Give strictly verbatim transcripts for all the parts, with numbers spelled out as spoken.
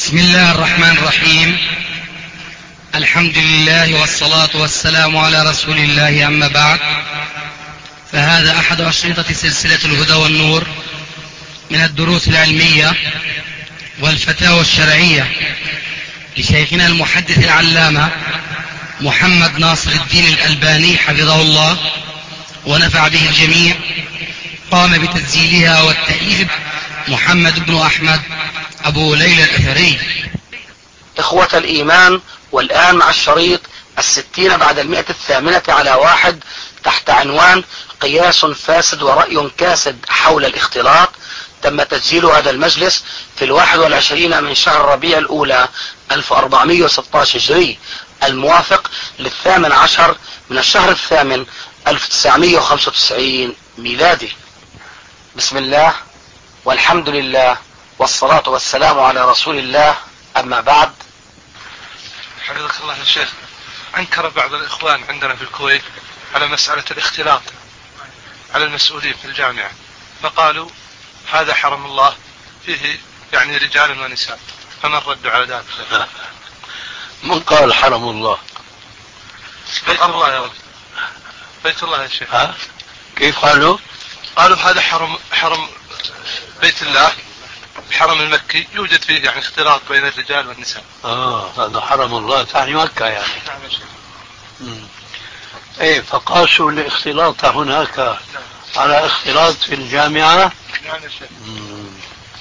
بسم الله الرحمن الرحيم. الحمد لله والصلاة والسلام على رسول الله، أما بعد، فهذا أحد أشرطة سلسلة الهدى والنور من الدروس العلمية والفتاوى الشرعية لشيخنا المحدث العلامة محمد ناصر الدين الألباني حفظه الله ونفع به الجميع. قام بتسجيلها والتأليف محمد بن أحمد أبو ليلى الأثري. إخوة الإيمان، والآن مع الشريط الستين بعد المئة الثامنة على واحد تحت عنوان قياس فاسد ورأي كاسد حول الاختلاط. تم تسجيل هذا المجلس في الواحد والعشرين من شهر ربيع الأولى ألف وأربعمائة وستة عشر هجري، الموافق للثامن عشر من الشهر الثامن ألف وتسعمائة وخمسة وتسعين ميلادي. بسم الله والحمد لله والصلاة والسلام على رسول الله، أما بعد. حفظك الله يا شيخ، أنكر بعض الإخوان عندنا في الكويت على مسألة الاختلاط على المسؤولين في الجامعة، فقالوا هذا حرم الله فيه يعني رجال ونساء، فما الرد على ذلك؟ من قال حرم الله؟ بيت الله يا رب. بيت الله يا شيخ. ها؟ كيف قالوا؟ قالوا هذا حرم حرم بيت الله، الحرم المكي يوجد فيه يعني اختلاط بين الرجال والنساء. اه هذا حرم الله تعني مكة يعني. نعم يا شيخ. امم ايه فقاسوا الاختلاط هناك نعم. على اختلاط في الجامعة. نعم يا شيخ. مم.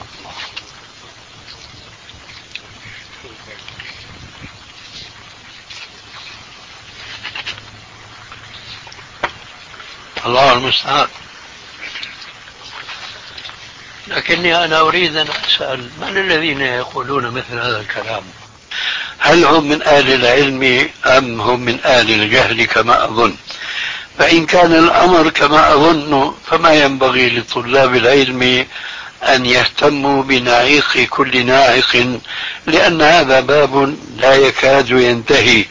الله المستعان. لكني أنا أريد أن أسأل من الذين يقولون مثل هذا الكلام؟ هل هم من أهل العلم أم هم من أهل الجهل كما أظن؟ فإن كان الأمر كما أظن فما ينبغي لطلاب العلم أن يهتموا بنعيق كل ناعق، لأن هذا باب لا يكاد ينتهي.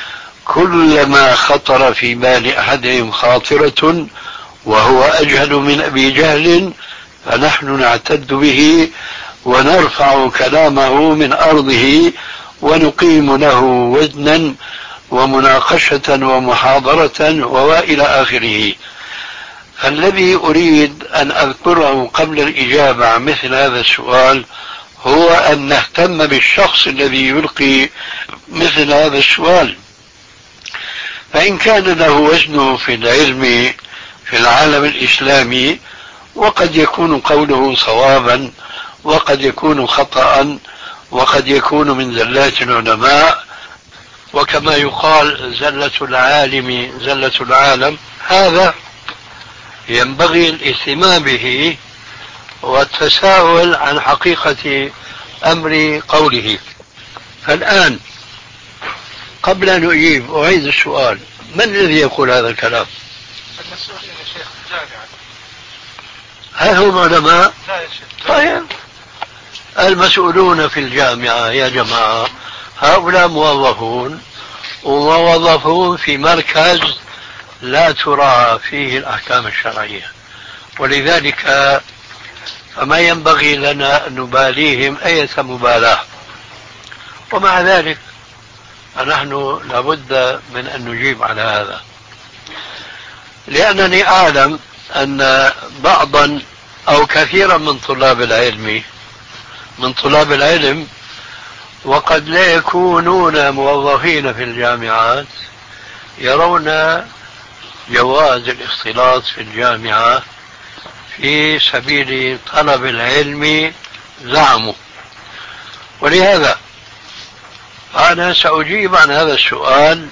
كلما خطر في بال أحدهم خاطرة وهو أجهل من أبي جهل فنحن نعتد به ونرفع كلامه من أرضه ونقيم له وزنا ومناقشة ومحاضرة وإلى آخره. فالذي أريد أن أذكره قبل الإجابة عن مثل هذا السؤال هو أن نهتم بالشخص الذي يلقي مثل هذا السؤال، فإن كان له وزنه في العلم في العالم الإسلامي وقد يكون قوله صوابا وقد يكون خطأ وقد يكون من زلات العلماء، وكما يقال زلة العالم زلة العالم، هذا ينبغي الاهتمام به والتساؤل عن حقيقة أمر قوله. فالآن قبل أن أجيب أعيد السؤال، من الذي يقول هذا الكلام؟ المسؤولين يا شيخ الجامعة. هل هم علماء؟ لا يا شيخ. طيب المسؤولون في الجامعة يا جماعة هؤلاء موظفون، وموظفون في مركز لا تراعى فيه الأحكام الشرعية، ولذلك فما ينبغي لنا أن نباليهم أي مبالاة. ومع ذلك فنحن لابد من أن نجيب على هذا، لأنني أعلم أن بعضا أو كثيرا من طلاب العلم من طلاب العلم وقد لا يكونون موظفين في الجامعات يرون جواز الاختلاط في الجامعة في سبيل طلب العلم زعموا. ولهذا أنا سأجيب عن هذا السؤال،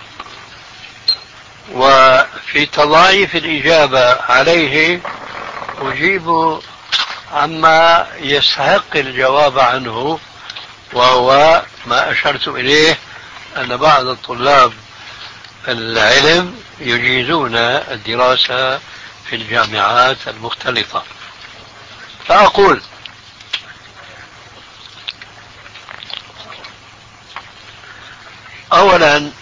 وفي تضاعيف الإجابة عليه أجيب عما يستحق الجواب عنه، وهو ما أشرت إليه أن بعض الطلاب العلم يجيزون الدراسة في الجامعات المختلطة. فأقول أولا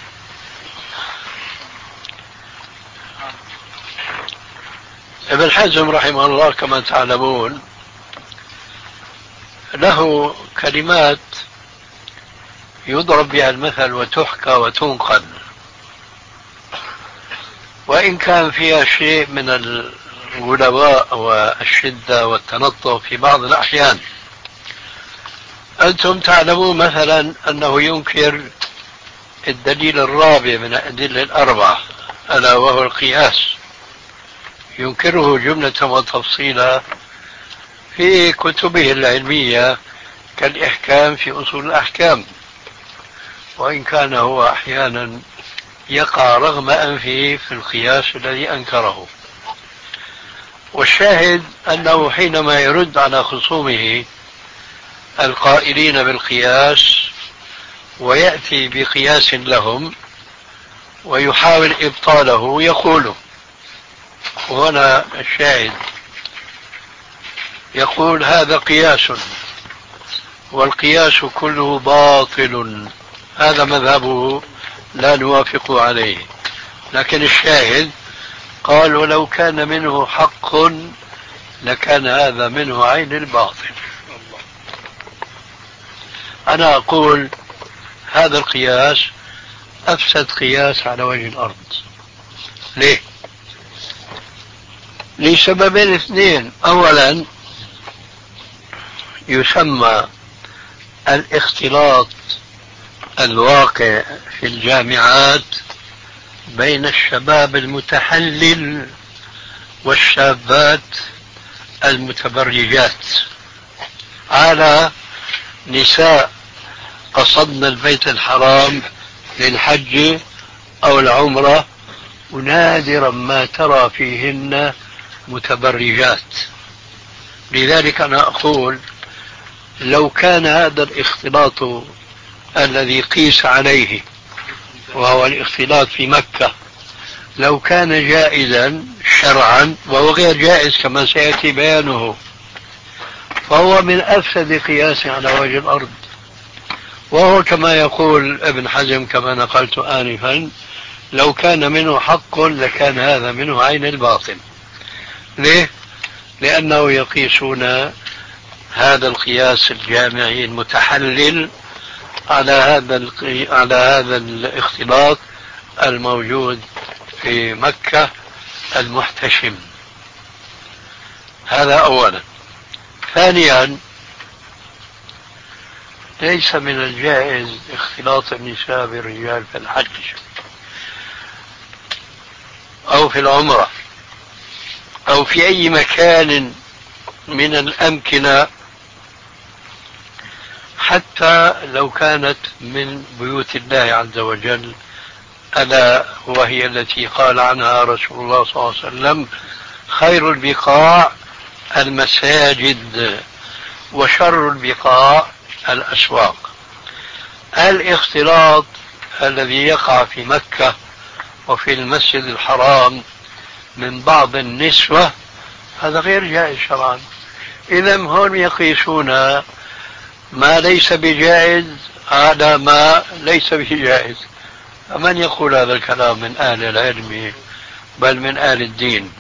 ابن حزم رحمه الله كما تعلمون له كلمات يضرب بها المثل وتحكى وتنقل، وإن كان فيها شيء من الغلواء والشدة والتنطع في بعض الأحيان. أنتم تعلمون مثلا أنه ينكر الدليل الرابع من الأدلة الأربعة ألا وهو القياس، ينكره جملة وتفصيلا في كتبه العلمية كالإحكام في أصول الأحكام، وإن كان هو أحيانا يقع رغم أنفه في القياس الذي أنكره. والشاهد أنه حينما يرد على خصومه القائلين بالقياس ويأتي بقياس لهم ويحاول إبطاله يقول، وهنا الشاهد، يقول هذا قياس والقياس كله باطل، هذا مذهبه لا نوافق عليه. لكن الشاهد قال ولو كان منه حق لكان هذا منه عين الباطل. أنا أقول هذا القياس أفسد قياس على وجه الأرض. ليه؟ لسببين اثنين. أولا، يسمى الاختلاط الواقع في الجامعات بين الشباب المتحلل والشابات المتبرجات على نساء قصدن البيت الحرام للحج أو العمرة، ونادرا ما ترى فيهن متبرجات. لذلك أنا أقول لو كان هذا الاختلاط الذي قيس عليه وهو الاختلاط في مكة لو كان جائزا شرعا، وهو غير جائز كما سيأتي بيانه، فهو من أفسد قياس على وجه الأرض. وهو كما يقول ابن حزم كما نقلت آنفا لو كان منه حق لكان هذا منه عين الباطل. ليه؟ لأنه يقيسون هذا القياس الجامعي المتحلل على هذا على هذا الاختلاط الموجود في مكة المحتشم. هذا أولا. ثانيا، ليس من الجائز اختلاط النساء بالرجال في الحج أو في العمرة أو في أي مكان من الأمكنة، حتى لو كانت من بيوت الله عز وجل، ألا وهي التي قال عنها رسول الله صلى الله عليه وسلم خير البقاع المساجد وشر البقاع الأسواق. الاختلاط الذي يقع في مكة وفي المسجد الحرام من بعض النسوة هذا غير جائز شرعا. إذا هم يقيسون ما ليس بجائز على ما ليس بجائز. فمن يقول هذا الكلام من أهل العلم بل من أهل الدين؟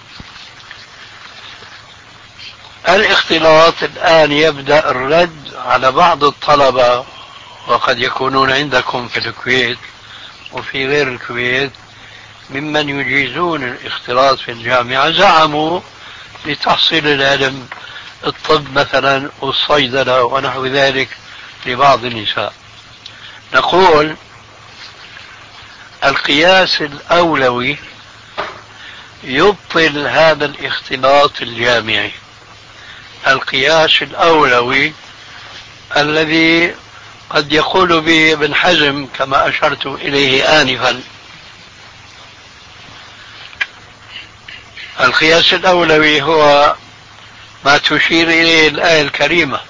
الاختلاط الآن يبدأ الرد على بعض الطلبة، وقد يكونون عندكم في الكويت وفي غير الكويت ممن يجيزون الاختلاط في الجامعة، زعموا لتحصيل العلم، الطب مثلا والصيدلة ونحو ذلك لبعض النساء. نقول القياس الأولوي يبطل هذا الاختلاط الجامعي. القياس الأولوي الذي قد يقول به ابن حزم كما أشرت إليه آنفا، القياس الأولوي هو ما تشير إليه الآية الكريمة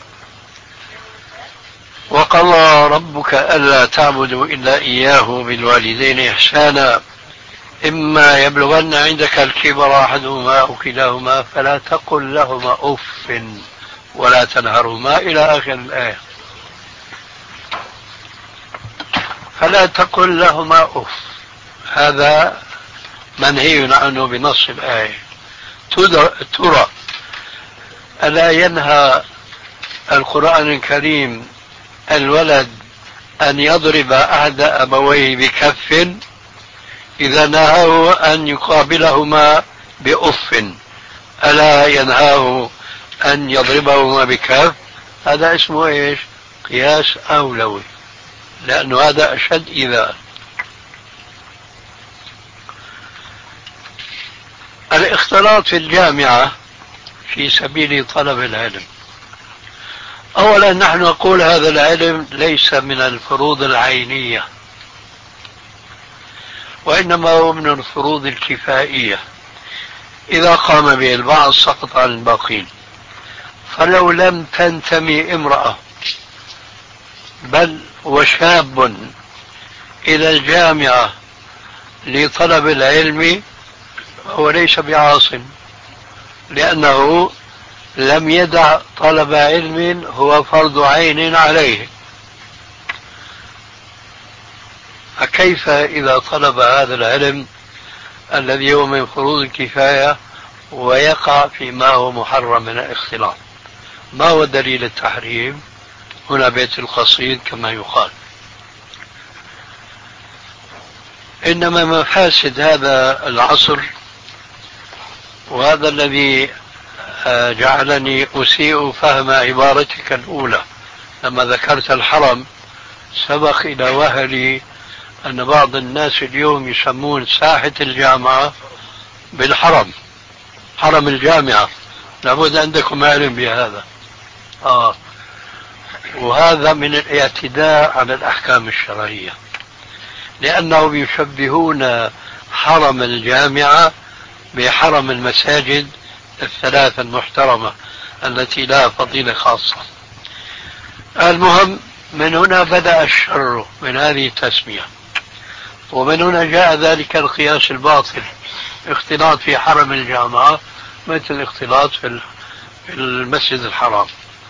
وقضى ربك ألا تعبدوا إلا إياه بالوالدين إحسانا إما يبلغن عندك الكبر أحدهما أو كلاهما فلا تقل لهما أف ولا تنهرهما إلى آخر الآية. فلا تقل لهما أف، هذا منهي عنه بنص الآية. ترى ألا ينهى القرآن الكريم الولد أن يضرب أحد أبويه بكف إذا نهاه أن يقابلهما بأف، ألا ينهاه أن يضربهما بكف؟ هذا اسمه إيش؟ قياس أولوي، لأنه هذا أشد إيذاء. الاختلاط في الجامعة في سبيل طلب العلم، أولا نحن نقول هذا العلم ليس من الفروض العينية، وإنما هو من الفروض الكفائية، إذا قام به البعض سقط عن الباقين. فلو لم تنتمي امرأة بل وشاب إلى الجامعة لطلب العلم هو ليس بعاصم، لأنه لم يدع طلب علم هو فرض عين عليه. فكيف إذا طلب هذا العلم الذي هو من فروض الكفاية ويقع فيما هو محرم من الاختلاط؟ ما هو دليل التحريم؟ هنا بيت القصيد كما يقال. إنما مفاسد هذا العصر، وهذا الذي جعلني أسيء فهم عبارتك الأولى لما ذكرت الحرم، سبق إلى وهلي أن بعض الناس اليوم يسمون ساحة الجامعة بالحرم، حرم الجامعة. لابد عندكم علم بهذا. آه. وهذا من الاعتداء على الأحكام الشرعية، لأنهم يشبهون حرم الجامعة بحرم المساجد الثلاثة المحترمة التي لها فضيلة خاصة. المهم، من هنا بدأ الشر من هذه التسمية، ومن هنا جاء ذلك القياس الباطل، اختلاط في حرم الجامعة مثل الاختلاط في المسجد الحرام.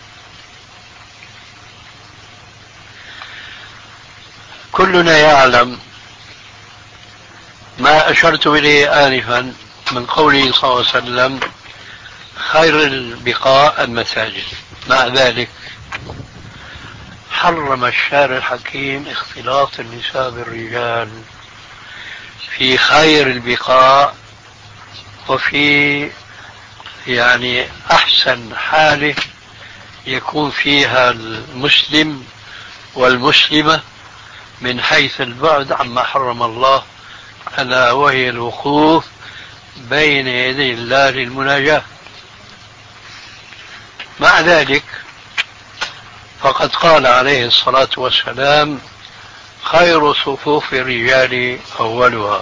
كلنا يعلم ما أشرت إليه آنفا من قوله صلى الله عليه وسلم خير البقاء المساجد. مع ذلك حرم الشارع الحكيم اختلاط النساء بالرجال في خير البقاء، وفي يعني أحسن حاله يكون فيها المسلم والمسلمة من حيث البعد عما حرم الله، ألا وهي الوقوف بين يدي الله للمناجاة. مع ذلك فقد قال عليه الصلاة والسلام خير صفوف الرجال أولها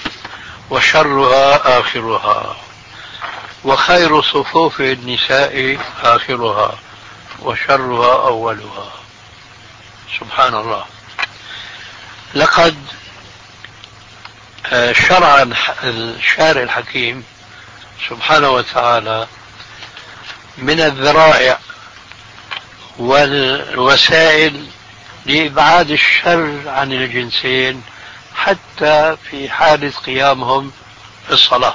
وشرها آخرها، وخير صفوف النساء آخرها وشرها أولها. سبحان الله. لقد شرع الشارع الحكيم سبحانه وتعالى من الذرائع والوسائل لإبعاد الشر عن الجنسين حتى في حالة قيامهم في الصلاة.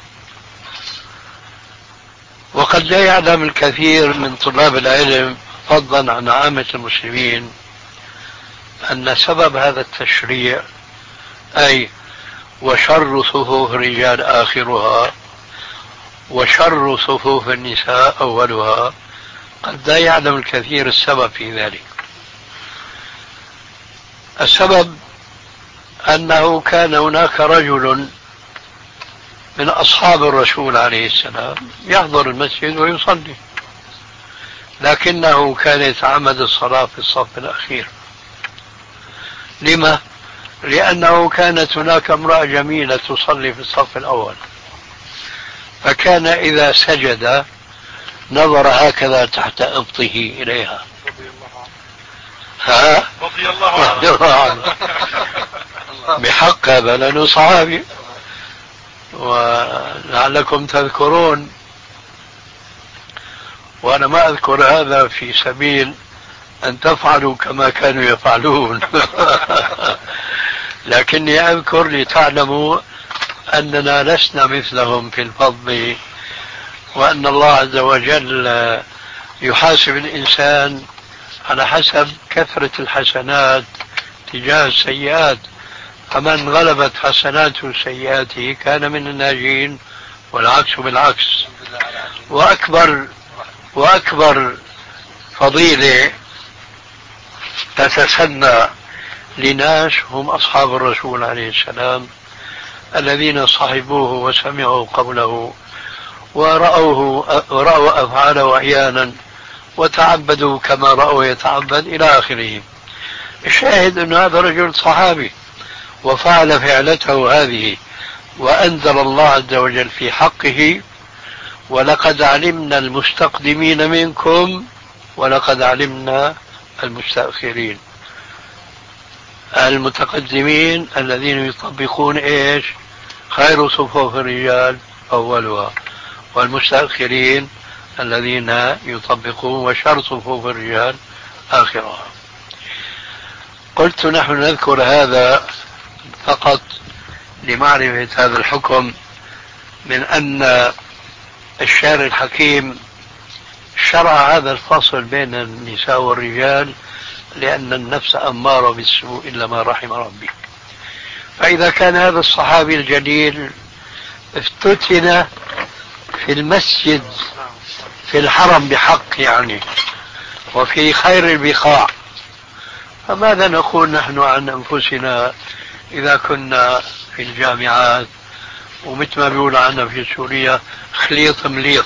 وقد لا يعلم الكثير من طلاب العلم فضلا عن عامة المسلمين أن سبب هذا التشريع، أي وشر صفوف الرجال آخرها وشر صفوف النساء أولها، قد لا يعلم الكثير السبب في ذلك. السبب أنه كان هناك رجل من أصحاب الرسول عليه السلام يحضر المسجد ويصلي، لكنه كان يتعمد الصلاة في الصف الأخير. لما؟ لأنه كانت هناك امرأة جميلة تصلي في الصف الأول، فكان إذا سجد نظر هكذا تحت إبطه إليها. ها؟ رضي الله عنه. بحق هذا لأنه صحابي، ولعلكم تذكرون، وأنا ما أذكر هذا في سبيل أن تفعلوا كما كانوا يفعلون لكني أذكر لتعلموا أننا لسنا مثلهم في الفضل، وأن الله عز وجل يحاسب الإنسان على حسب كثرة الحسنات تجاه السيئات، فمن غلبت حسناته سيئاته كان من الناجين، والعكس بالعكس. وأكبر وأكبر فضيلة تتسنى لناس هم أصحاب الرسول عليه السلام، الذين صحبوه وسمعوا قوله ورأوه ورأوا أفعاله أحيانا وتعبدوا كما رأوا يتعبد إلى آخره. الشاهد أن هذا رجل صحابي وفعل فعلته هذه، وأنزل الله عز وجل في حقه: ولقد علمنا المستقدمين منكم ولقد علمنا المستأخرين. المتقدمين الذين يطبقون ايش؟ خير صفوف الرجال أولها، والمستأخرين الذين يطبقون وشر صفوف الرجال آخرها. قلت نحن نذكر هذا فقط لمعرفة هذا الحكم، من أن الشارع الحكيم شرع هذا الفصل بين النساء والرجال لأن النفس أمارة بالسوء إلا ما رحم ربي. فإذا كان هذا الصحابي الجليل افتتن في المسجد في الحرم بحق يعني، وفي خير البقاع، فماذا نقول نحن عن أنفسنا إذا كنا في الجامعات ومثل ما بيقول عنا في سوريا خليط مليط؟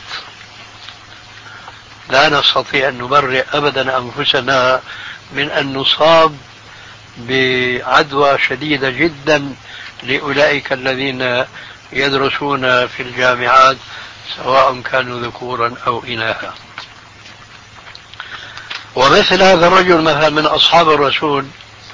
لا نستطيع أن نبرئ أبدا أنفسنا من أن نصاب بعدوى شديدة جدا لأولئك الذين يدرسون في الجامعات سواء كانوا ذكورا أو إناثا. ومثل هذا الرجل مثلا من أصحاب الرسول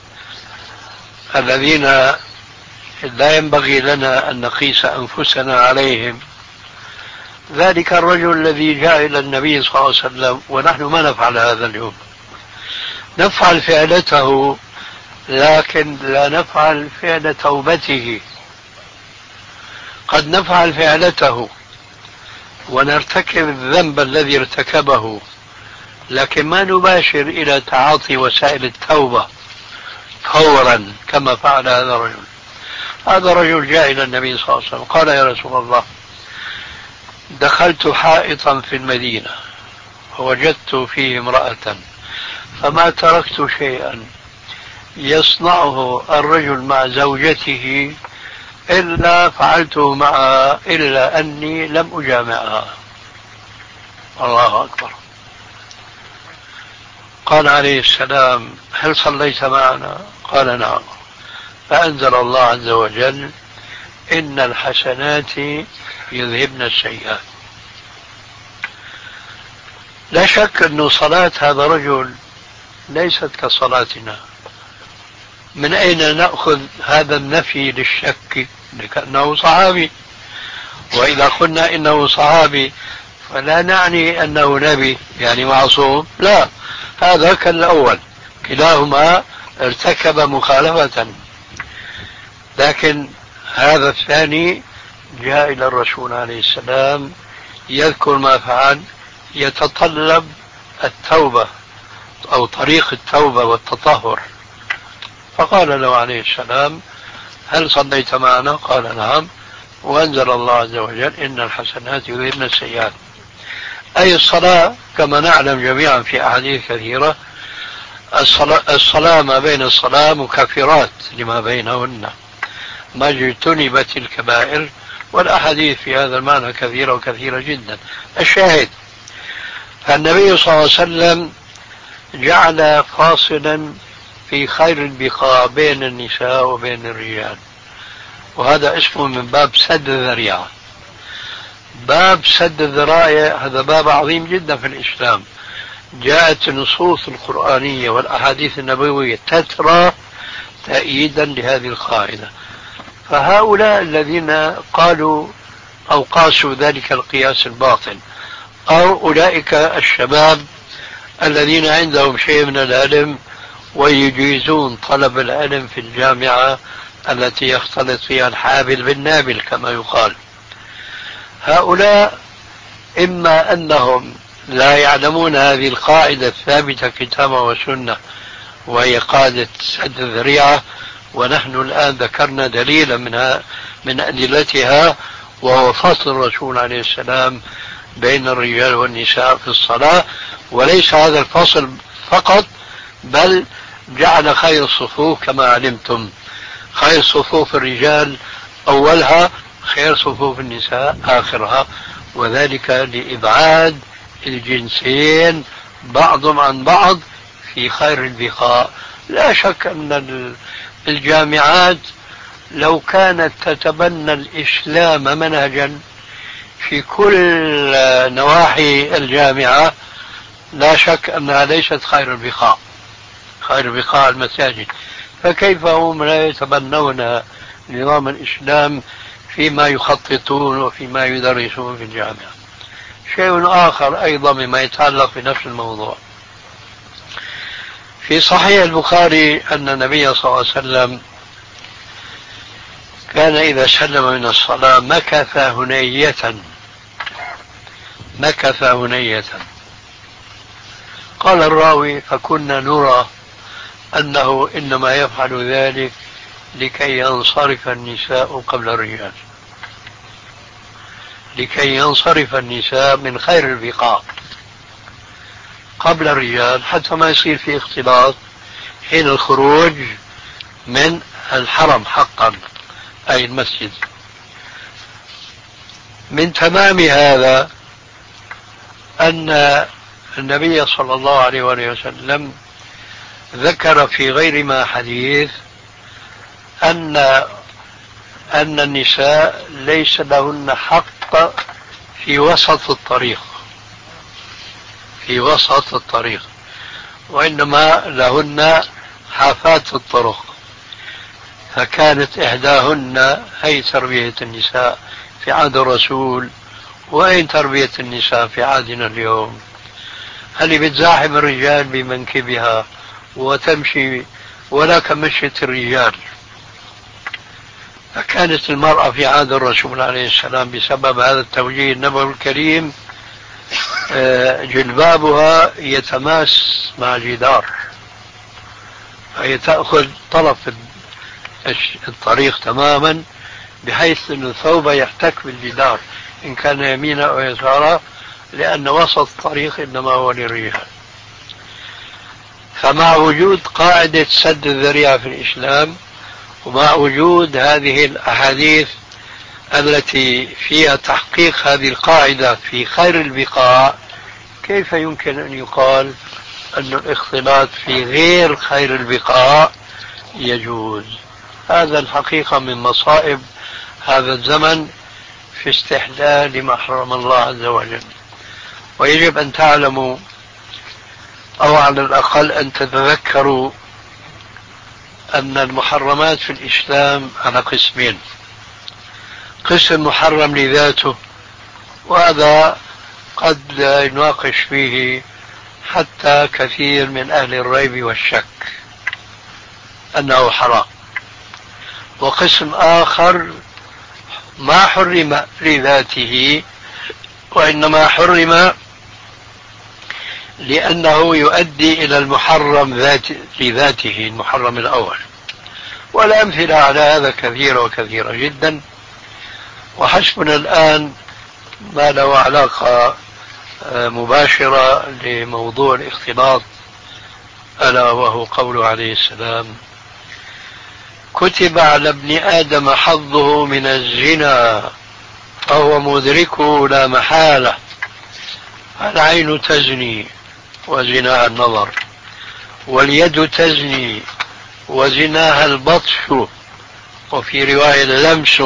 الذين لا ينبغي لنا أن نقيس أنفسنا عليهم، ذلك الرجل الذي جاء إلى النبي صلى الله عليه وسلم، ونحن ما نفعل هذا اليوم، نفعل فعلته لكن لا نفعل فعل توبته. قد نفعل فعلته ونرتكب الذنب الذي ارتكبه، لكن ما نباشر إلى تعاطي وسائل التوبة فورا كما فعل هذا الرجل. هذا الرجل جاء إلى النبي صلى الله عليه وسلم قال: يا رسول الله، دخلت حائطا في المدينة ووجدت فيه امرأة، فما تركت شيئا يصنعه الرجل مع زوجته إلا فعلته معها إلا أني لم أجامعها. الله أكبر. قال عليه السلام: هل صليت معنا؟ قال: نعم. فأنزل الله عز وجل: إن الحسنات يذهبن السيئات. لا شك أن صلاة هذا الرجل ليست كصلاتنا. من أين نأخذ هذا النفي للشك؟ لأنه صحابي، وإذا قلنا إنه صحابي فلا نعني أنه نبي يعني معصوم، لا، هذا كالأول، كلاهما ارتكب مخالفة. لكن هذا الثاني جاء إلى الرسول عليه السلام يذكر ما فعل، يتطلب التوبة أو طريق التوبة والتطهر، فقال له عليه السلام: هل صليت معنا؟ قال: نعم. وأنزل الله عز وجل: إن الحسنات يذهبن السيئات. أي الصلاة كما نعلم جميعا في أحاديث كثيرة، الصلاة, الصلاة ما بين الصلاة مكفرات لما بينهن ما اجتنبت الكبائر، والأحاديث في هذا المعنى كثيرة وكثيرة جدا. الشاهد، فالنبي صلى الله عليه وسلم جعل فاصلا في خير البقاع بين النساء وبين الرجال، وهذا اسمه من باب سد الذريعة. باب سد الذرائع هذا باب عظيم جدا في الإسلام. جاءت النصوص القرآنية والأحاديث النبوية تترى تأييدا لهذه القاعدة. فهؤلاء الذين قالوا أو قاسوا ذلك القياس الباطل، أو أولئك الشباب الذين عندهم شيء من العلم ويجيزون طلب العلم في الجامعة التي يختلط فيها الحابل بالنابل كما يقال، هؤلاء إما أنهم لا يعلمون هذه القاعدة الثابتة كتابا وسنة، وهي قاعدة سد الذريعة. ونحن الآن ذكرنا دليلا منها من أدلتها، وهو فصل الرسول عليه السلام بين الرجال والنساء في الصلاة. وليس هذا الفصل فقط، بل جعل خير الصفوف كما علمتم، خير صفوف الرجال أولها، خير صفوف النساء آخرها، وذلك لإبعاد الجنسين بعضهم عن بعض في خير البقاء. لا شك أن الجامعات لو كانت تتبنى الإسلام منهجا في كل نواحي الجامعة، لا شك أنها ليست خير البقاء، خير بقاء المساجد. فكيف هم لا يتبنون نظام الإسلام فيما يخططون وفيما يدرسون في الجامعة؟ شيء آخر أيضا مما يتعلق بنفس الموضوع، في صحيح البخاري أن النبي صلى الله عليه وسلم كان إذا سلم من الصلاة مكث هنية، مكث هنية. قال الراوي: فكنا نرى أنه إنما يفعل ذلك لكي ينصرف النساء قبل الرجال، لكي ينصرف النساء من خير البقاء قبل الرجال، حتى ما يصير في اختلاط حين الخروج من الحرم حقا، أي المسجد. من تمام هذا أن النبي صلى الله عليه وسلم ذكر في غير ما حديث أن أن النساء ليس لهن حق في وسط الطريق، في وسط الطريق، وإنما لهن حافات الطرق. فكانت إحداهن هي تربية النساء في عهد الرسول، وأين تربية النساء في عهدنا اليوم؟ هل بتزاحم الرجال بمنكبها وتمشي ولا كمشية الرجال؟ فكانت المرأة في عهد الرسول عليه السلام بسبب هذا التوجيه النبوي الكريم جلبابها يتماس مع جدار، فهي تأخذ طرف الطريق تماما، بحيث أن الثوب يحتك بالجدار إن كان يمينا أو يسارا، لأن وسط الطريق إنما هو للرجال. فمع وجود قاعدة سد الذريعة في الإسلام، ومع وجود هذه الأحاديث التي فيها تحقيق هذه القاعدة في خير البقاء، كيف يمكن أن يقال أن الاختلاط في غير خير البقاء يجوز؟ هذا الحقيقة من مصائب هذا الزمن في استحلال ما حرم الله عز وجل. ويجب أن تعلموا، أو على الأقل أن تتذكروا، أن المحرمات في الإسلام على قسمين: قسم محرم لذاته، وهذا قد لا يناقش فيه حتى كثير من أهل الريب والشك أنه حرام، وقسم آخر ما حرم لذاته، وإنما حرم لأنه يؤدي إلى المحرم ذات لذاته، المحرم الأول. والأمثلة على هذا كثيرة وكثيرة جدا، وحسبنا الآن ما له علاقة مباشرة لموضوع الاختلاط، ألا وهو قوله عليه السلام: كتب على ابن آدم حظه من الزنا فهو مدركه لا محالة، العين تزني وزناها النظر، واليد تزني وزناها البطش، وفي رواية اللمس،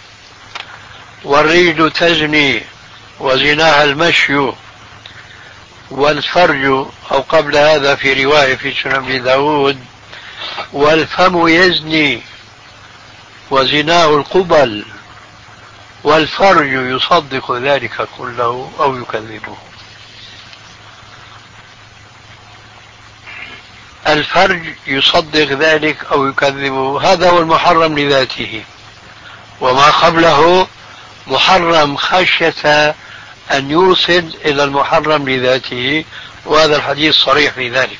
والرجل تزني وزناها المشي، والفرج، أو قبل هذا في رواية في سنن أبي داود: والفم يزني وزناه القبل، والفرج يصدق ذلك كله أو يكذبه. الفرج يصدق ذلك أو يكذبه، هذا هو المحرم لذاته، وما قبله محرم خشية أن يوصل إلى المحرم لذاته، وهذا الحديث صريح في ذلك.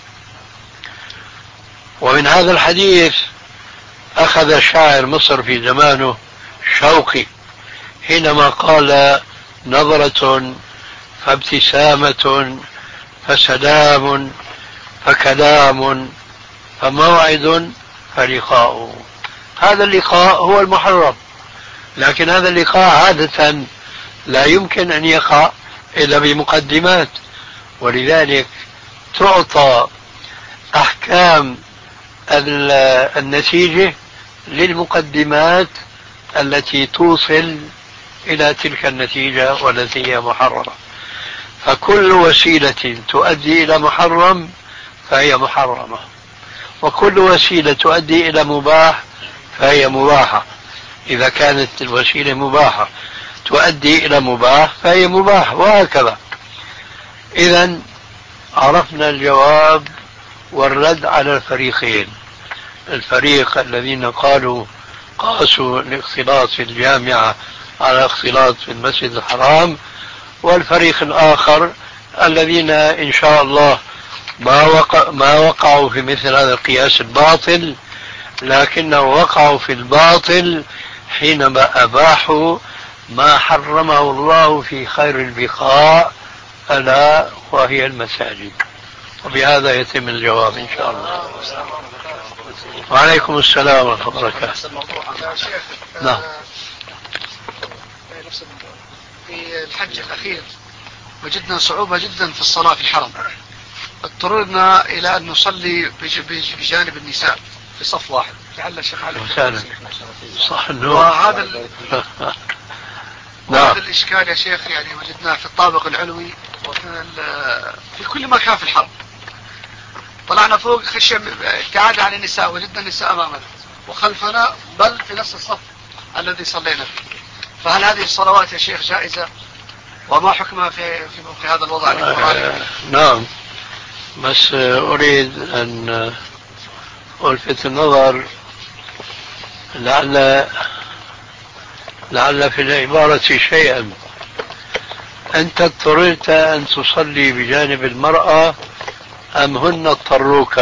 ومن هذا الحديث أخذ شاعر مصر في زمانه شوقي حينما قال: نظرة فابتسامة فسلام فكلام فموعد فلقاء. هذا اللقاء هو المحرم، لكن هذا اللقاء عادة لا يمكن أن يقع إلا بمقدمات، ولذلك تعطى أحكام النتيجة للمقدمات التي توصل إلى تلك النتيجة والتي هي محرمة. فكل وسيلة تؤدي إلى محرم فهي محرمة، وكل وسيلة تؤدي إلى مباح فهي مباحة. إذا كانت الوسيلة مباحة تؤدي إلى مباح فهي مباح، وهكذا. إذن عرفنا الجواب والرد على الفريقين: الفريق الذين قالوا قاسوا الاختلاط في الجامعة على الاختلاط في المسجد الحرام، والفريق الآخر الذين إن شاء الله ما وقع ما وقعوا في مثل هذا القياس الباطل، لكنه وقعوا في الباطل حينما أباحوا ما حرمه الله في خير البقاع، ألا وهي المساجد. وبهذا يتم الجواب إن شاء الله. وعليكم السلام ورحمة الله وبركاته. نعم. في الحج الأخير وجدنا صعوبة جدا في الصلاة في الحرم، اضطررنا إلى أن نصلي بجانب النساء في صف واحد. لعل الشيخ علي صح النور. وهذا ال... وهذا الإشكال يا شيخ يعني وجدناه في الطابق العلوي وفي ال... في كل مكان في الحرم. طلعنا فوق خشية ابتعاد عن النساء، وجدنا النساء أمامنا وخلفنا، بل في نفس الصف الذي صلينا فيه. فهل هذه الصلوات يا شيخ جائزة؟ وما حكمها في في, في هذا الوضع؟ آه نعم، بس أريد أن ألفت النظر لعل لعل في العبارة شيئا. أنت اضطررت أن تصلي بجانب المرأة أم هن اضطروك؟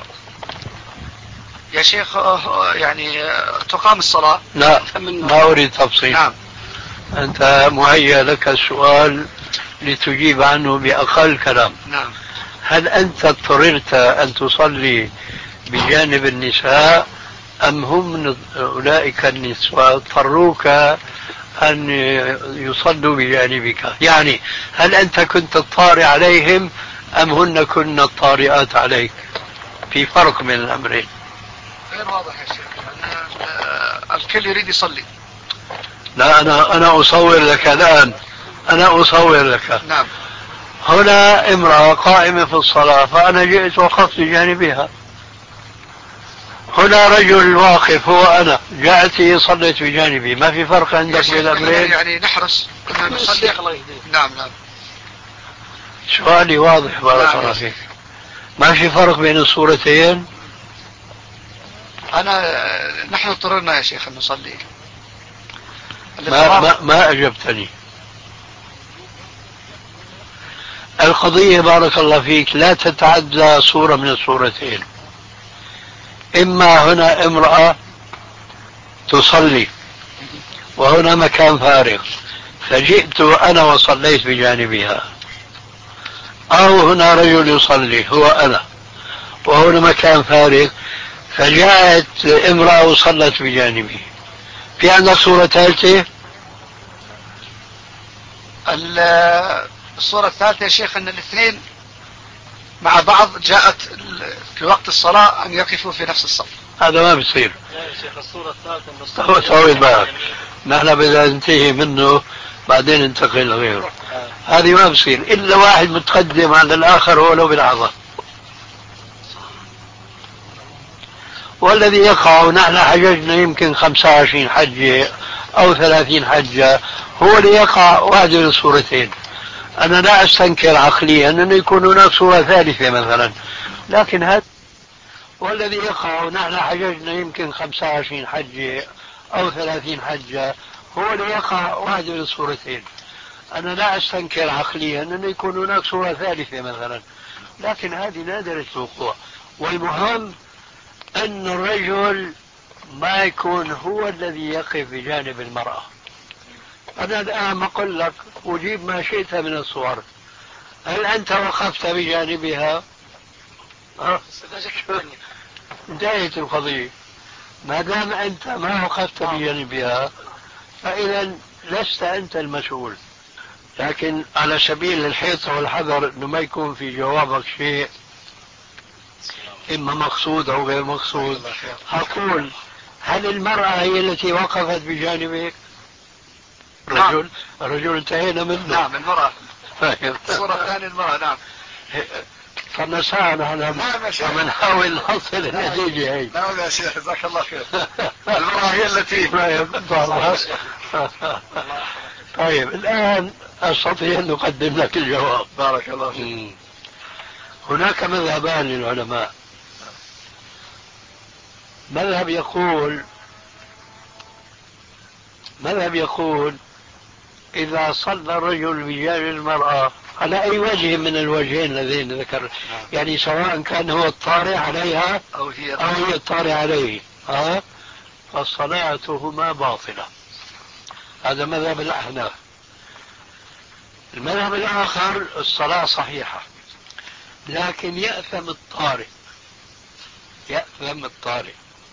يا شيخ يعني تقام الصلاة. لا، ما أريد تفصيل. نعم. أنت مهيأ لك السؤال لتجيب عنه بأقل كلام. نعم. هل أنت اضطررت أن تصلي بجانب النساء أم هم أولئك النساء اضطروك أن يصلوا بجانبك؟ يعني هل أنت كنت الطارئ عليهم أم هن كن الطارئات عليك؟ في فرق من الأمرين. غير واضح يا شيخ. أنا الكل يريد يصلي. لا، أنا أنا أصور لك الآن، أنا أصور لك. نعم. هنا امرأة قائمة في الصلاة فأنا جئت وقفت بجانبها. هنا رجل واقف هو أنا، جاءت صليت بجانبي. ما في فرق عندك بين الأمرين؟ يعني نحرص أن نصلي. نعم نعم. سؤالي واضح بارك الله فيك. ما في فرق بين الصورتين؟ أنا نحن اضطررنا يا شيخ أن نصلي. ما, ما, ما أجبتني. القضية بارك الله فيك لا تتعدى صورة من الصورتين. إما هنا امرأة تصلي وهنا مكان فارغ فجئت أنا وصليت بجانبها، أو هنا رجل يصلي هو أنا وهنا مكان فارغ فجاءت امرأة وصلت بجانبي. في عندك صورة ثالثة؟ الصورة الثالثة يا شيخ أن الاثنين مع بعض جاءت في وقت الصلاة أن يقفوا في نفس الصف. هذا ما بيصير. لا يا شيخ، الصورة الثالثة سوي بالك، نحن بدنا ننتهي منه بعدين ننتقل لغيره. هذه ما بصير إلا واحد متقدم على الآخر ولو بلحظة. والذي يقع، ونحن حججنا يمكن خمسة وعشرين حجة أو ثلاثين حجة، هو اللي يقع واحدة من الصورتين. أنا لا أستنكر عقليا أنه يكون هناك صورة ثالثة مثلا، لكن هذا والذي يقع، ونحن حججنا يمكن خمسة وعشرين حجة أو ثلاثين حجة، هو اللي يقع واحدة من الصورتين. أنا لا أستنكر عقليا أن يكون هناك صورة ثالثة مثلا، لكن هذه نادرة الوقوع. والمهم أن الرجل ما يكون هو الذي يقف بجانب المرأة. أنا الآن أقول لك أجيب ما شئت من الصور، هل أنت وقفت بجانبها؟ أه؟ انتهت القضية. ما دام أنت ما وقفت بجانبها فإذا لست أنت المسؤول. لكن على سبيل الحيطة والحذر أنه ما يكون في جوابك شيء إما مقصود أو غير مقصود، أقول هل المرأة هي التي وقفت بجانبك؟ الرجل الرجل انتهينا منه. نعم المرأة. الصورة الثانية المرأة. نعم. فنسعنا على ونحاول نحصل النتيجة هي. نعم يا شيخ جزاك الله خير. المرأة هي التي طيب الآن أستطيع أن أقدم لك الجواب. بارك الله فيك. هناك مذهبان للعلماء. مذهب يقول مذهب يقول إذا صلى الرجل بجانب المرأة على أي وجه من الوجهين الذين ذكر، يعني سواء كان هو الطارئ عليها أو هي أو هي الطارئ عليه، ها، فصلاتهما باطلة. هذا مذهب الأحناف. المذهب الآخر الصلاة صحيحة، لكن يأثم الطارئ، يأثم الطارئ.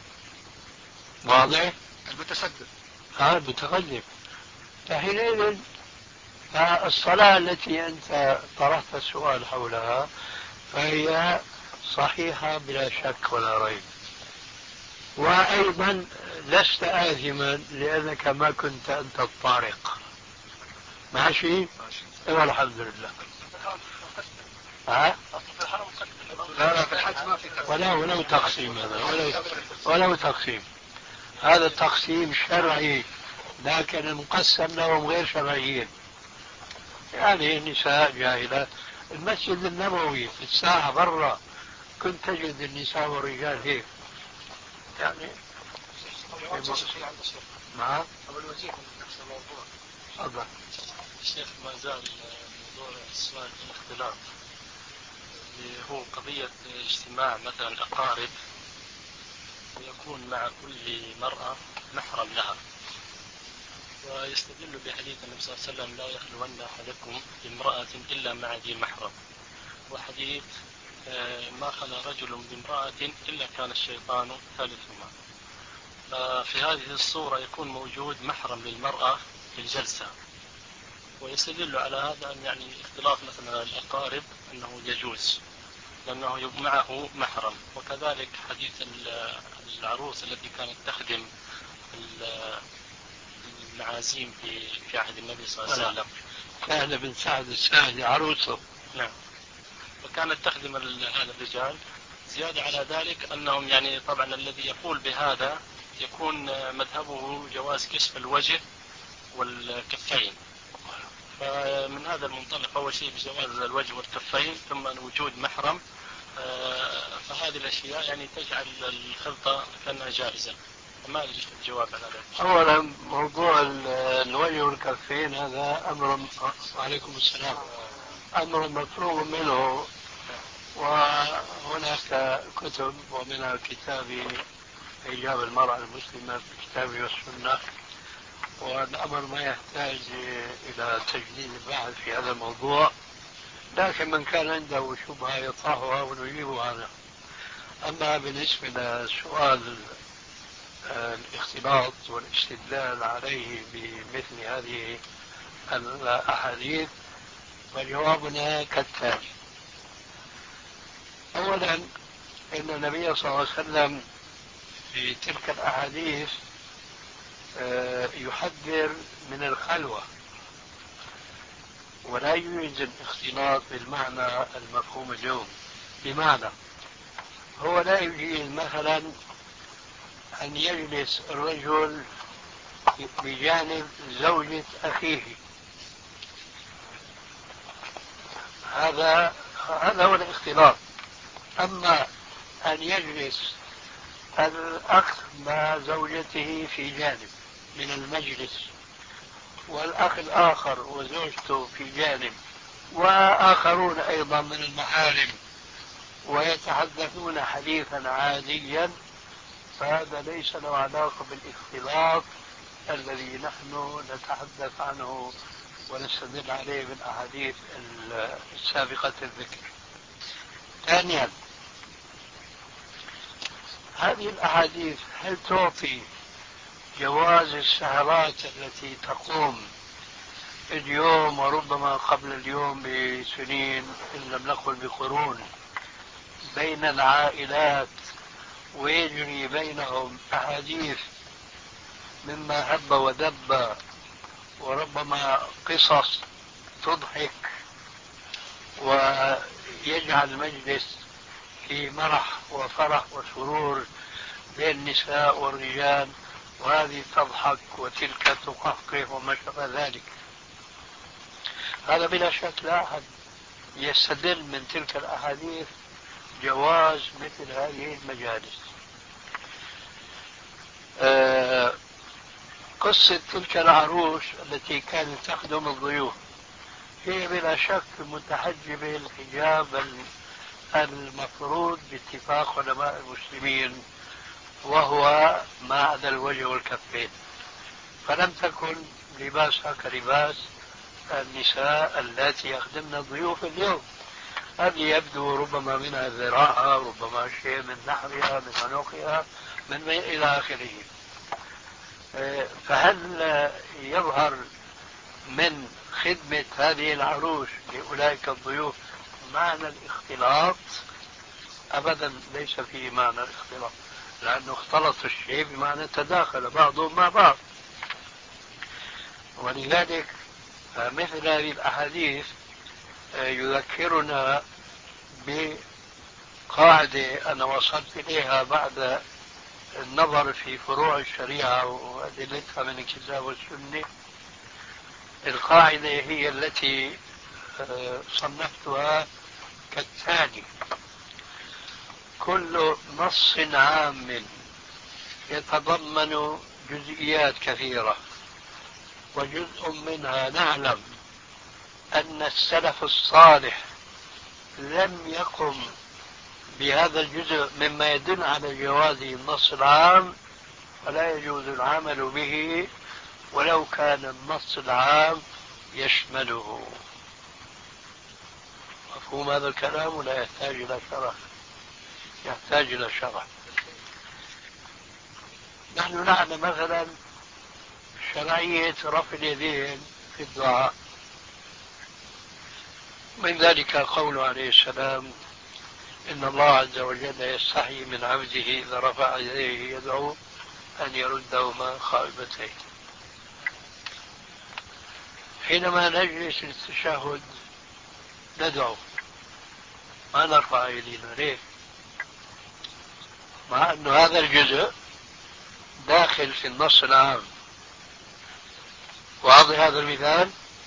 واضح؟ المتسدد. ها المتقدم. فحينئذ فالصلاة التي أنت طرحت السؤال حولها فهي صحيحة بلا شك ولا ريب. وأيضا لست آثما لأنك ما كنت أنت الطارق. ماشي؟ والحمد لله. ها؟ لا لا في الحج ما في تقسيم. ولا ولو تقسيم هذا ولو, ولو تقسيم. هذا التقسيم شرعي، لكن المقسم لهم غير شرعيين. يعني النساء جاهلات. المسجد النبوي في الساعة برا كنت تجد النساء والرجال هيك يعني. نعم. أول وجيه من نفس الموضوع. تفضل. الشيخ ما زال موضوع السؤال في الاختلاط اللي هو قضية اجتماع مثلا أقارب ويكون مع كل مرأة محرم لها، ويستدل بحديث النبي صلى الله عليه وسلم لا يخلون أحدكم بامرأة إلا مع ذي محرم، وحديث ما خلا رجل بامرأة إلا كان الشيطان ثالثهما. ففي هذه الصورة يكون موجود محرم للمرأة في الجلسة، ويستدل على هذا أن يعني اختلاط مثلا الأقارب أنه يجوز لأنه معه محرم. وكذلك حديث العروس التي كانت تخدم المعازيم في في عهد النبي صلى الله عليه وسلم، سهل بن سعد الساهلي عروسه. نعم. وكانت تخدم هذا الرجال. زيادة على ذلك أنهم يعني طبعا الذي يقول بهذا يكون مذهبه جواز كشف الوجه والكفين. فمن هذا المنطلق أول شيء بجواز الوجه والكفين، ثم وجود محرم، فهذه الأشياء يعني تجعل الخلطة كأنها جائزة. ما أجد الجواب على ذلك. أولا موضوع الوجه والكفين هذا أمر، وعليكم السلام، أمر مفروغ منه، وهناك كتب ومنها كتابي إيجاب المرأة المسلمة في الكتاب والسنة، والأمر ما يحتاج إلى تجديد البحث في هذا الموضوع، لكن من كان عنده شبهة يطرحها ونجيب عنها. أما بالنسبة لسؤال الاختلاط والاستدلال عليه بمثل هذه الأحاديث فجوابنا كالتالي. أولا إن النبي صلى الله عليه وسلم في تلك الأحاديث يحذر من الخلوة، ولا يوجد الاختلاط بالمعنى المفهوم اليوم. بمعنى هو لا يجيز مثلا أن يجلس الرجل بجانب زوجة أخيه، هذا هذا هو الاختلاط. أما أن يجلس الأخ مع زوجته في جانب من المجلس والأخ الآخر وزوجته في جانب وآخرون أيضا من المحارم ويتحدثون حديثا عاديا، فهذا ليس له علاقة بالاختلاط الذي نحن نتحدث عنه ونستدل عليه بالأحاديث السابقة الذكر. ثانيا، هذه الأحاديث هل تعطي جواز السهرات التي تقوم اليوم وربما قبل اليوم بسنين إن لم نقل بقرون بين العائلات ويجري بينهم أحاديث مما هب ودب وربما قصص تضحك ويجعل المجلس في مرح وفرح وسرور بين النساء والرجال، وهذه تضحك وتلك تقهقه وما شابه ذلك؟ هذا بلا شك لا أحد يستدل من تلك الأحاديث جواز مثل هذه المجالس. آه قصة تلك العروس التي كانت تخدم الضيوف هي بلا شك متحجبة الحجاب المفروض باتفاق علماء المسلمين، وهو ما عدا الوجه والكفين، فلم تكن لباسها كلباس النساء اللاتي يخدمن الضيوف اليوم. هذه يبدو ربما منها ذراعها، ربما شيء من نحرها، من عنقها، من إلى آخره. فهل يظهر من خدمة هذه العروس لأولئك الضيوف معنى الاختلاط؟ أبدا ليس فيه معنى الاختلاط، لأنه اختلط الشيء بمعنى تداخل بعضهم مع بعض. ولذلك مثل هذه الأحاديث يذكرنا بقاعدة أنا وصلت إليها بعد النظر في فروع الشريعة وأدلتها من الكتاب والسنة. القاعدة هي التي صنفتها كالتالي: كل نص عام يتضمن جزئيات كثيرة وجزء منها نعلم أن السلف الصالح لم يقم بهذا الجزء مما يدل على جواز النص العام، فلا يجوز العمل به ولو كان النص العام يشمله. مفهوم هذا الكلام ولا يحتاج إلى شرح؟ يحتاج إلى شرح. نحن نعلم مثلا شرعية رفع اليدين في الدعاء، من ذلك قوله عليه السلام: إن الله عز وجل يستحي من عبده إذا رفع يديه يدعو أن يردهما خائبتين. حينما نجلس للتشهد ندعو، ما نرفع يدينا. ليه؟ مع أن هذا الجزء داخل في النص العام. واضح هذا المثال؟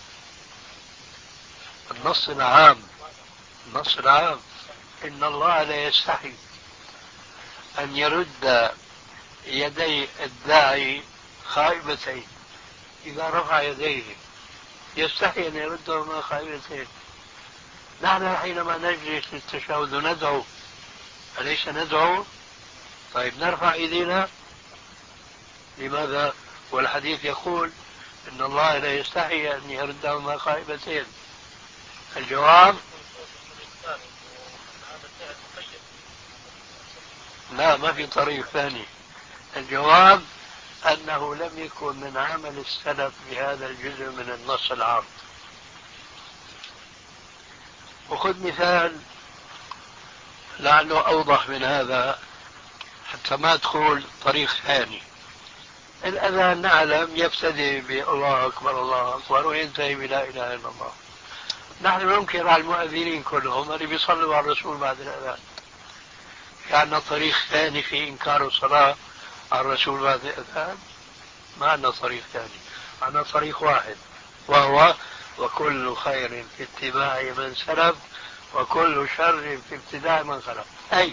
النص العام النص العام إن الله لا يستحي أن يرد يدي الداعي خائبتين إذا رفع يديه، يستحي أن يردهما خائبتين. نحن حينما نجلس للتشهد ندعو، أليس ندعو؟ طيب نرفع ايدينا لماذا؟ والحديث يقول ان الله لا يستحي ان يردهما خائبتين. الجواب: لا، ما في طريق ثاني. الجواب انه لم يكن من عمل السلف بهذا الجزء من النص العام. وخذ مثال لعله اوضح من هذا حتى ما تقول طريق ثاني. الأذان نعلم يبتدئ بالله أكبر الله أكبر وينتهي بلا إله إلا الله. نحن ننكر على المؤذنين كلهم اللي بيصلوا على الرسول بعد الأذان. كان طريق ثاني في إنكار الصلاة على الرسول بعد الأذان؟ ما عندنا طريق ثاني، عندنا طريق واحد، وهو: وكل خير في اتباع من سلف وكل شر في ابتداع من خلف. أي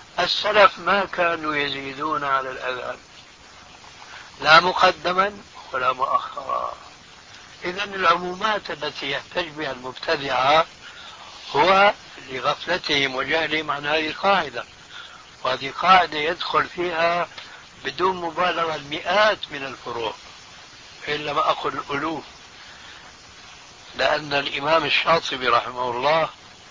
السلف ما كانوا يزيدون على الأذان لا مقدما ولا مؤخرا. إذا العمومات التي يحتج بها المبتدعة هو لغفلتهم وجهلهم عن هذه القاعدة، وهذه قاعدة يدخل فيها بدون مبالغة المئات من الفروع، إلا ما أقول الألوف، لأن الإمام الشاطبي رحمه الله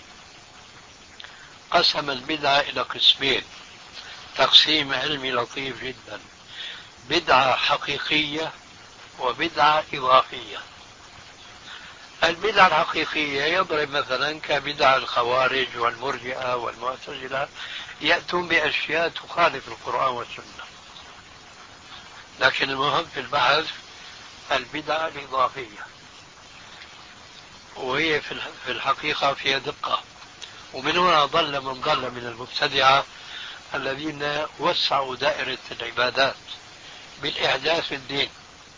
قسم البدعة إلى قسمين تقسيم علمي لطيف جدا: بدعة حقيقية وبدعة إضافية. البدعة الحقيقية يضرب مثلا كبدع الخوارج والمرجئة والمعتزلة، يأتون بأشياء تخالف القرآن والسنة. لكن المهم في البحث البدعة الإضافية، وهي في الحقيقة فيها دقة. ومن هنا ضل من ضل من المبتدعة الذين وسعوا دائرة العبادات بالإحداث في الدين.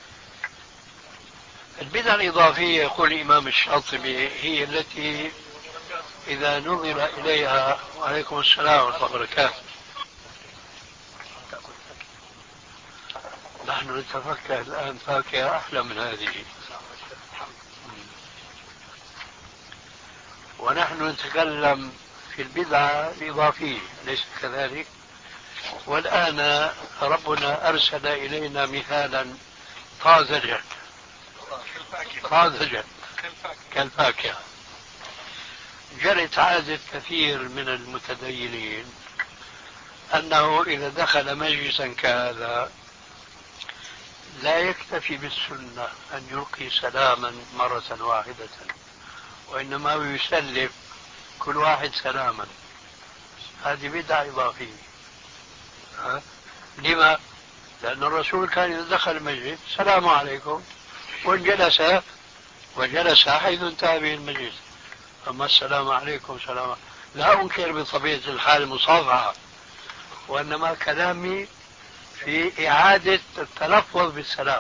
البدعة الإضافية يقول الإمام الشاطبي هي التي إذا نظر إليها، وعليكم السلام ورحمة الله وبركاته، نحن نتفكر الآن فاكهة أحلى من هذه، ونحن نتكلم في البدعة الإضافية، ليس كذلك؟ والآن ربنا أرسل إلينا مثالا طازجا طازجا كالفاكهة. جرت عادة كثير من المتدينين أنه إذا دخل مجلسا كهذا لا يكتفي بالسنة أن يلقي سلاما مرة واحدة، وإنما يسلم كل واحد سلاما. هذه بدعة إضافية. ها؟ لما؟ لأن الرسول كان إذا دخل المسجد السلام عليكم وجلس وجلس حيث انتهى به المجلس. أما السلام عليكم سلام، لا أنكر بطبيعة الحال المصافحة، وإنما كلامي في إعادة التلفظ بالسلام.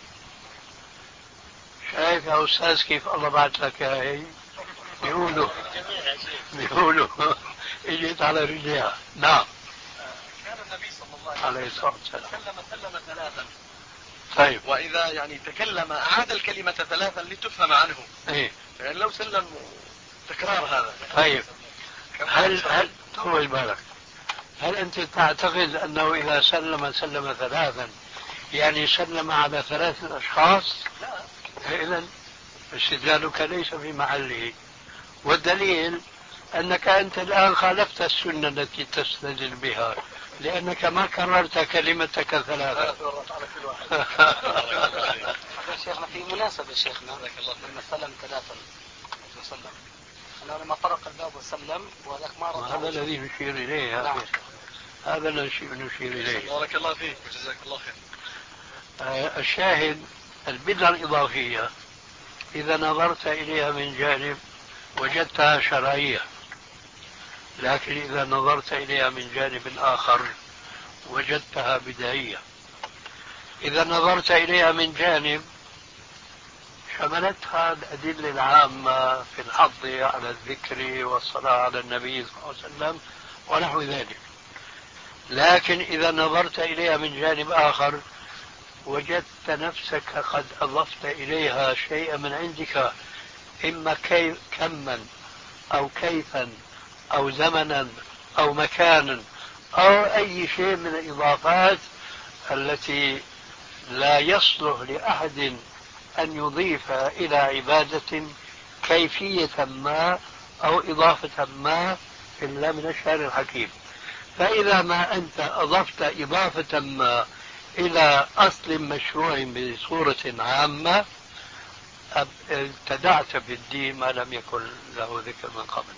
شايف يا أستاذ كيف الله بعث لك هاي؟ بيقولوا بيقولوا اجت على رجليها. نعم. كان النبي صلى الله عليه الصلاة والسلام تكلم سلم ثلاثا. طيب. وإذا يعني تكلم أعاد الكلمة ثلاثا لتفهم عنه. إيه. يعني لو سلم تكرار هذا. طيب. هل هل طول بالك، هل أنت تعتقد أنه إذا سلم سلم ثلاثا يعني سلم على ثلاثة أشخاص؟ لا. إذن استدلالك ليس في محله، والدليل أنك أنت الآن خالفت السنة التي تستدل بها، لأنك ما كررت كلمتك ثلاثة. شيخنا في مناسبة شيخنا لما سلم ثلاثا وسلم أنه لما طرق الباب وسلم وذاك ما رد. هذا الذي نشير إليه. نعم. هذا الذي نشير إليه. بارك الله فيك وجزاك الله خير. آه الشاهد البدعة الإضافية إذا نظرت إليها من جانب وجدتها شرعية، لكن إذا نظرت إليها من جانب آخر وجدتها بدعية. إذا نظرت إليها من جانب شملتها الأدلة العامة في الحض على الذكر والصلاة على النبي صلى الله عليه وسلم ونحو ذلك، لكن إذا نظرت إليها من جانب آخر وجدت نفسك قد أضفت إليها شيئا من عندك، إما كيف كما أو كيفا أو زمنا أو مكانا أو أي شيء من الإضافات التي لا يصلح لأحد أن يضيف إلى عبادة كيفية ما أو إضافة ما إلا من الشارع الحكيم. فإذا ما أنت أضفت إضافة ما إلى أصل مشروع بصورة عامة ابتدعت بالدين ما لم يكن له ذكر من قبل.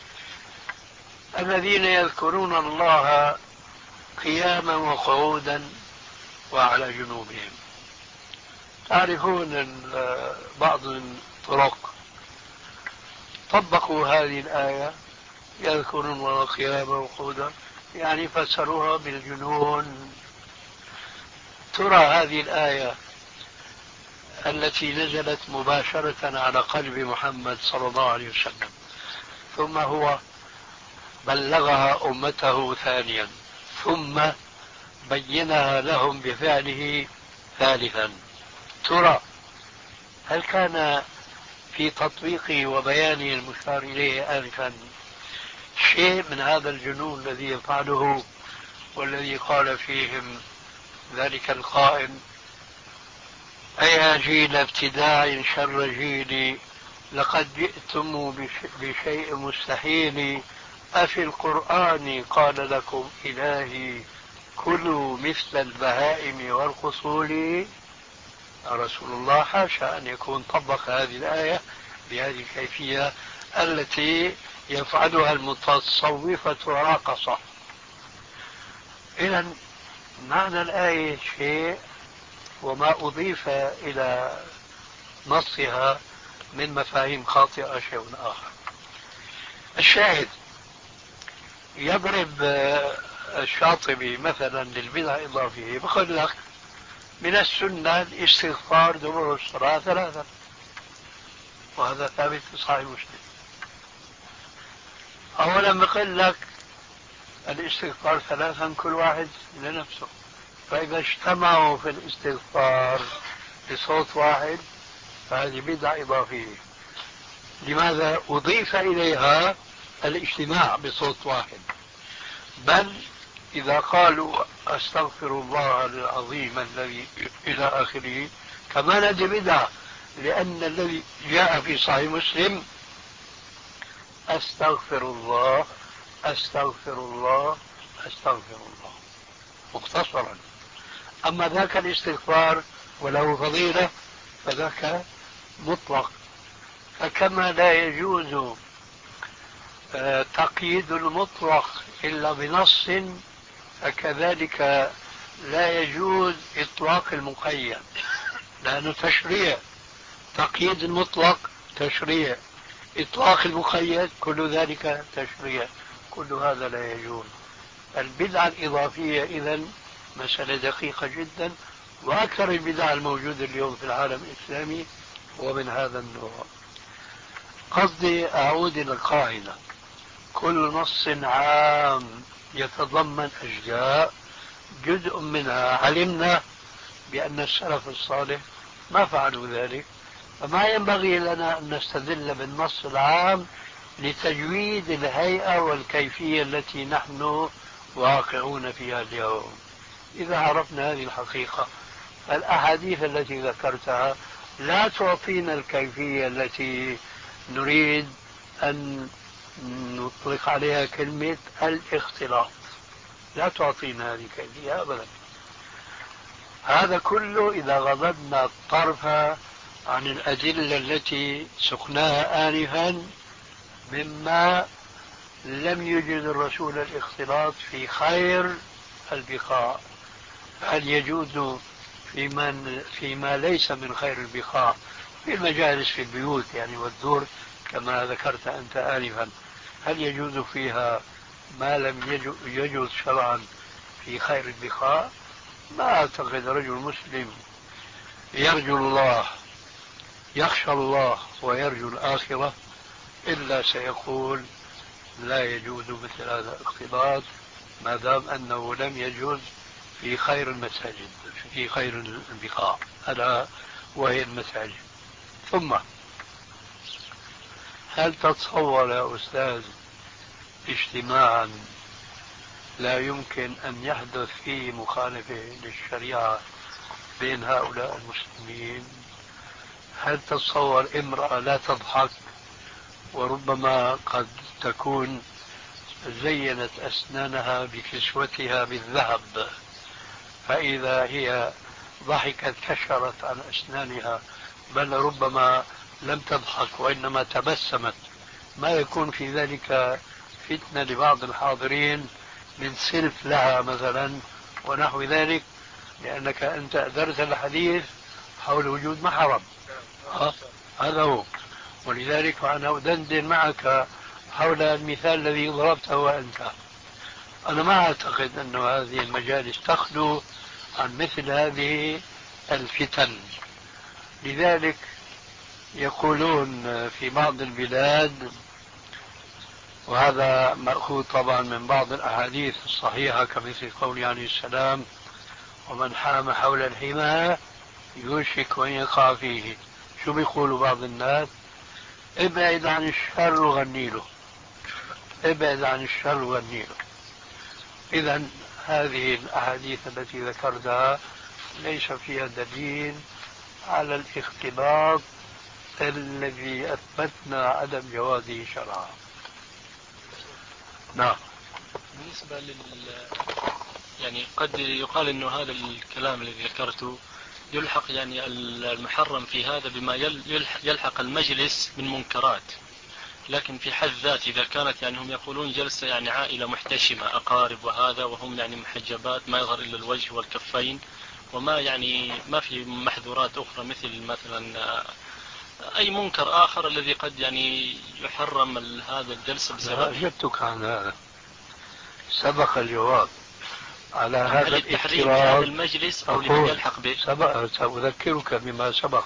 الذين يذكرون الله قياما وقعودا وعلى جنوبهم. تعرفون بعض الطرق طبقوا هذه الآية يذكرون الله قياما وقعودا، يعني فسروها بالجنون. ترى هذه الآية التي نزلت مباشرة على قلب محمد صلى الله عليه وسلم ثم هو بلغها أمته ثانيا ثم بينها لهم بفعله ثالثا، ترى هل كان في تطبيقه وبيانه المشار إليه آنفا شيء من هذا الجنون الذي يفعله والذي قال فيهم ذلك القائل: أيا جيل ابتداع شر جيلي لقد جئتم بشيء مستحيل أفي القرآن قال لكم إلهي كلوا مثل البهائم والقصول. رسول الله حاشا أن يكون طبق هذه الآية بهذه الكيفية التي يفعلها المتصوفة راقصة. إذن معنى الآية شيء وما أضيف إلى نصها من مفاهيم خاطئة شيء آخر. الشاهد يضرب الشاطبي مثلا للبدع الإضافية بقول لك من السنة الاستغفار دبر الصلاة ثلاثا، وهذا ثابت في صحيح مسلم. أولا بقول لك الاستغفار ثلاثا كل واحد لنفسه، فإذا اجتمعوا في الاستغفار بصوت واحد فهذه بدعة إضافية. لماذا أضيف إليها الاجتماع بصوت واحد؟ بل إذا قالوا أستغفر الله العظيم الذي إلى آخره كمان هذه بدعة، لأن الذي جاء في صحيح مسلم أستغفر الله أستغفر الله أستغفر الله مختصرا. أما ذاك الاستغفار وله فضيلة فذاك مطلق. فكما لا يجوز تقييد المطلق إلا بنص فكذلك لا يجوز إطلاق المقيد، لأنه تشريع. تقييد المطلق تشريع، إطلاق المقيد كل ذلك تشريع، كل هذا لا يجوز. البدعة الإضافية إذن مسألة دقيقة جدا، وأكثر البدع الموجودة اليوم في العالم الإسلامي ومن هذا النوع. قصدي أعود إلى القاعدة: كل نص عام يتضمن أشياء جزء منها علمنا بأن السلف الصالح ما فعلوا ذلك، فما ينبغي لنا أن نستدل بالنص العام لتجويد الهيئة والكيفية التي نحن واقعون فيها اليوم. إذا عرفنا هذه الحقيقة فالأحاديث التي ذكرتها لا تعطينا الكيفية التي نريد أن نطلق عليها كلمة الاختلاط، لا تعطينا هذه الكيفية أبدا. هذا كله إذا غضبنا الطرف عن الأدلة التي سقناها آنفا مما لم يجد الرسول الاختلاط في خير البقاع. هل يجوز في من فيما ليس من خير البقاع، في المجالس في البيوت يعني والدور كما ذكرت أنت آنفا، هل يجوز فيها ما لم يجوز شرعا في خير البقاع؟ ما أعتقد رجل مسلم يرجو الله يخشى الله ويرجو الآخرة إلا سيقول لا يجوز مثل هذا الاختلاط ما دام أنه لم يجوز في خير المساجد، في خير البقاع ألا وهي المساجد. ثم هل تتصور يا أستاذ اجتماعا لا يمكن أن يحدث فيه مخالفة للشريعة بين هؤلاء المسلمين؟ هل تتصور امرأة لا تضحك وربما قد تكون زينت أسنانها بكسوتها بالذهب، فإذا هي ضحكت كشرت عن أسنانها، بل ربما لم تضحك وإنما تبسمت، ما يكون في ذلك فتنة لبعض الحاضرين من سلف لها مثلا ونحو ذلك، لأنك أنت أدرت الحديث حول وجود محرم. هذا هو. ولذلك أنا أدندن معك حول المثال الذي ضربته أنت. أنا ما أعتقد أن هذه المجالس تخلو عن مثل هذه الفتن. لذلك يقولون في بعض البلاد، وهذا مأخوذ طبعا من بعض الأحاديث الصحيحة كمثل قول عليه السلام: ومن حام حول الحمى يوشك وأن يقع فيه. شو بيقولوا بعض الناس؟ ابعد عن الشر وغني له، ابعد عن الشر وغني له. إذا هذه الأحاديث التي ذكرتها ليس فيها دليل على الاختلاط الذي أثبتنا عدم جوازه شرعا. نعم. بالنسبة لل يعني قد يقال انه هذا الكلام الذي ذكرته يلحق يعني المحرم في هذا بما يلحق المجلس من منكرات، لكن في حد ذات إذا كانت يعني هم يقولون جلسة يعني عائلة محتشمة أقارب وهذا وهم يعني محجبات ما يظهر إلا الوجه والكفين وما يعني ما في محظورات أخرى مثل مثلا أي منكر آخر الذي قد يعني يحرم هذا الجلسة بسبب. أجبتك عن هذا، سبق الجواب على يعني هذا هل التحريم في الافتراض. هذا المجلس أو لمن يلحق به؟ سبق، سأذكرك بما سبق.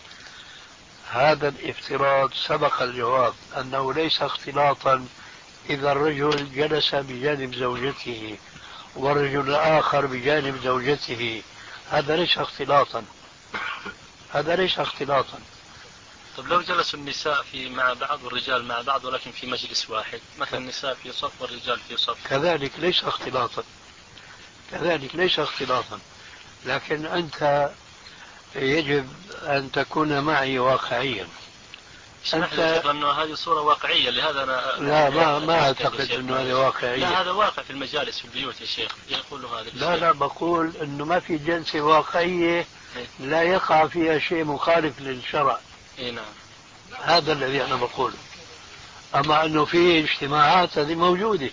هذا الافتراض سبق الجواب أنه ليس اختلاطا إذا الرجل جلس بجانب زوجته والرجل الآخر بجانب زوجته، هذا ليس اختلاطا، هذا ليس اختلاطا. طب لو جلسوا النساء في مع بعض والرجال مع بعض ولكن في مجلس واحد، مثلا النساء في صف والرجال في صف، كذلك ليس اختلاطا، كذلك ليس اختلاطا. لكن أنت يجب أن تكون معي واقعيا. أنت أنه هذه صورة واقعية، لهذا أنا لا ما ما أعتقد أنه هذا واقعية. لا هذا واقع في المجالس في البيوت يا شيخ، يقول هذا. لا لا بقول أنه ما في جلسة واقعية لا يقع فيها شيء مخالف للشرع. إيه نعم. هذا الذي أنا بقوله. أما أنه في اجتماعات هذه موجودة.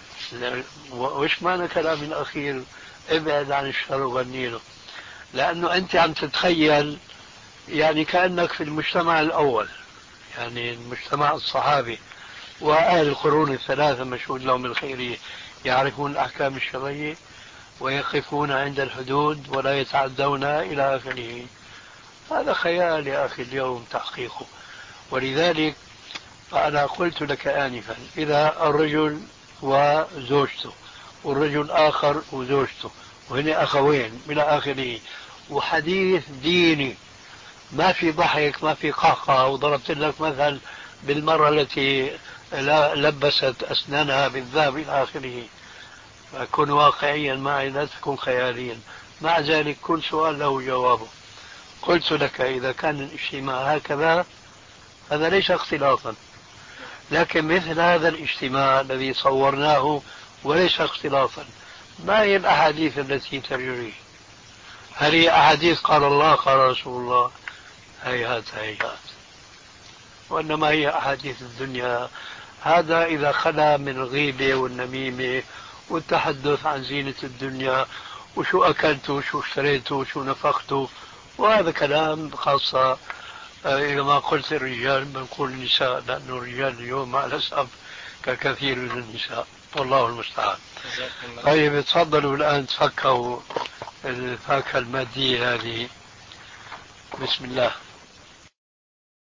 وإيش معنى كلامي الأخير ابعد عن الشر وغني له؟ لأنه أنت عم تتخيل يعني كأنك في المجتمع الأول، يعني المجتمع الصحابي وأهل القرون الثلاثة مشهود لهم الخيرية، يعرفون الأحكام الشرعية ويقفون عند الحدود ولا يتعدون إلى آخره. هذا خيال يا أخي اليوم تحقيقه. ولذلك فأنا قلت لك آنفا إذا الرجل وزوجته والرجل آخر وزوجته وهنا أخوين إلى آخره وحديث ديني، ما في ضحك ما في قهقه، وضربت لك مثل بالمرة التي لبست أسنانها بالذهب إلى آخره. فكن واقعيا معي لا تكون خياليا. مع ذلك كل سؤال له جوابه. قلت لك إذا كان الاجتماع هكذا هذا ليس اختلاطا، لكن مثل هذا الاجتماع الذي صورناه وليس اختلاطا، ما هي الأحاديث التي تجري؟ هل هي أحاديث قال الله قال رسول الله؟ هيهات هيهات. وإنما هي أحاديث الدنيا. هذا إذا خلا من الغيبة والنميمة والتحدث عن زينة الدنيا وشو أكلت وشو اشتريت وشو نفقت، وهذا كلام خاصة إذا ما قلت الرجال بنقول النساء، لأن الرجال اليوم مع الأسف ككثير من النساء، والله المستعان. طيب تفضلوا الآن تفكروا الفاكهة المادية هذه. بسم الله.